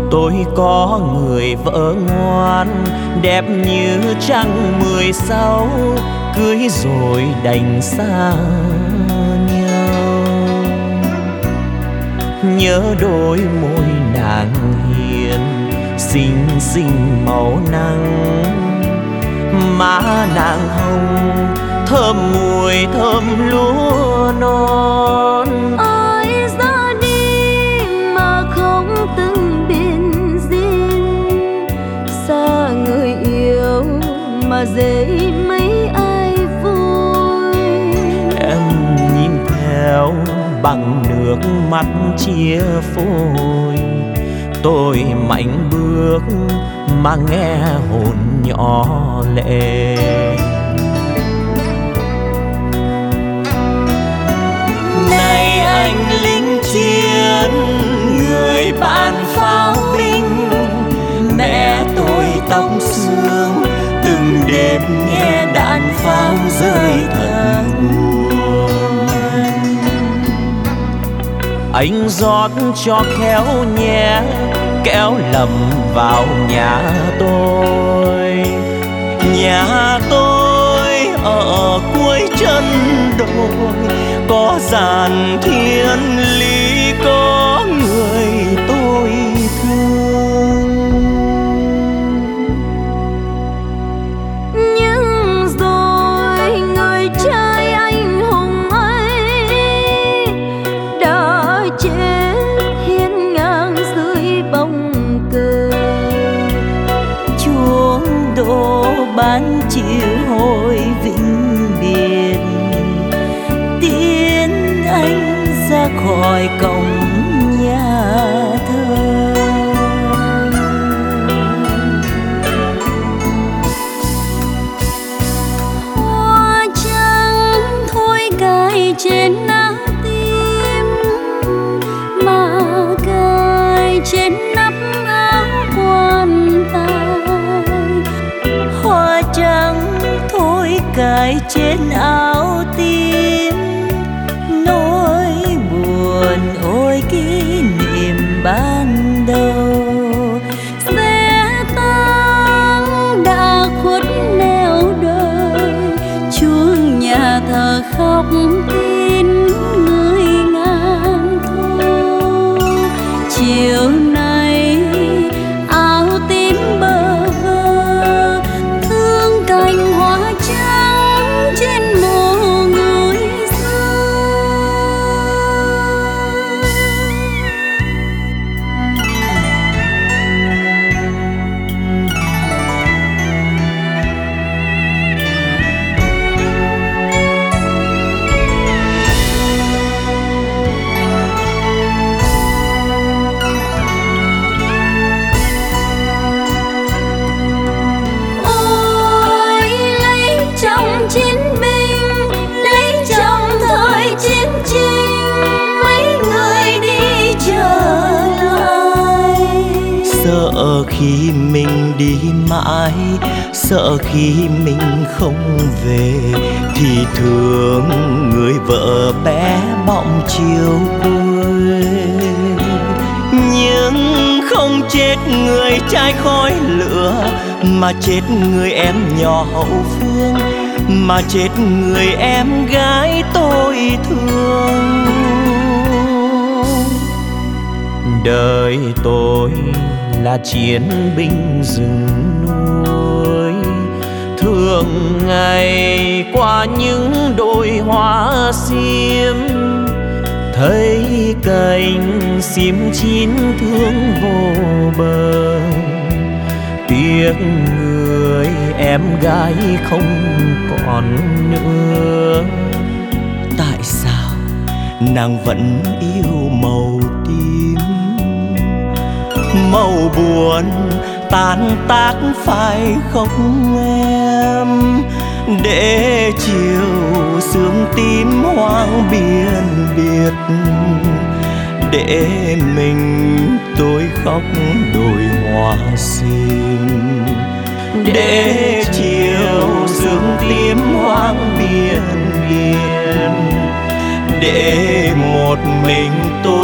Tôi có người vợ ngoan, đẹp như trăng 16, cưới rồi đành xa nhau. Nhớ đôi môi nàng hiền, xinh xinh màu nắng. Má nàng hồng, thơm mùi thơm lúa non. Ai ra đi mà không từng biên duyên, xa người yêu mà dễ mấy ai vui. Em nhìn theo bằng nước mắt chia phôi, tôi mạnh bước mà nghe hồn nhỏ lệ. Này anh lính chiến, người bạn pháo binh, mẹ tôi tóc sương, từng đêm nghe đạn pháo rơi thật buồn. Anh rót cho khéo nhé, kéo lầm vào nhà tôi. Nhà tôi ở cuối chân đồi, có giàn thiên lý, có người tôi thương. Nhưng rồi người trai anh hùng ấy đã chết hiên ngang dưới bóng cờ. Chuông đổ ban chiều hồi vĩnh biệt, tiến anh ra khỏi cổng nhà thờ. Hoa trắng thôi cài trên áo tim, mà cài trên nắp áo quan tài. Hoa trắng thôi cài trên áo tim, nỗi buồn ôi kỷ niệm ban đầu. Xe tăng đã khuất nẻo đời, chuông nhà thờ khóc tin người ngàn thu. Chiều nay áo tím bơ vơ, thương cành hoa trắng trên mồ người chiến binh, lấy chồng thời chiến tranh, mấy người đi trở lại. Sợ khi mình đi mãi, sợ khi mình không về, thì thương người vợ bé bỏng chiều quê. Nhưng không chết người trai khói lửa, mà chết người em nhỏ hậu phương, mà chết người em gái tôi thương. Đời tôi là chiến binh rừng núi, thường ngày qua những đồi hoa xiêm, thấy cành xiêm chín thương vô bờ. Tiếc người em gái không còn nữa, tại sao nàng vẫn yêu màu tím? Màu buồn tan tác phải không em? Để chiều sương tím hoang biên biệt, để mình tôi khóc đồi hoa xinh. Để chiều sương tím hoang biên biệt, để một mình tôi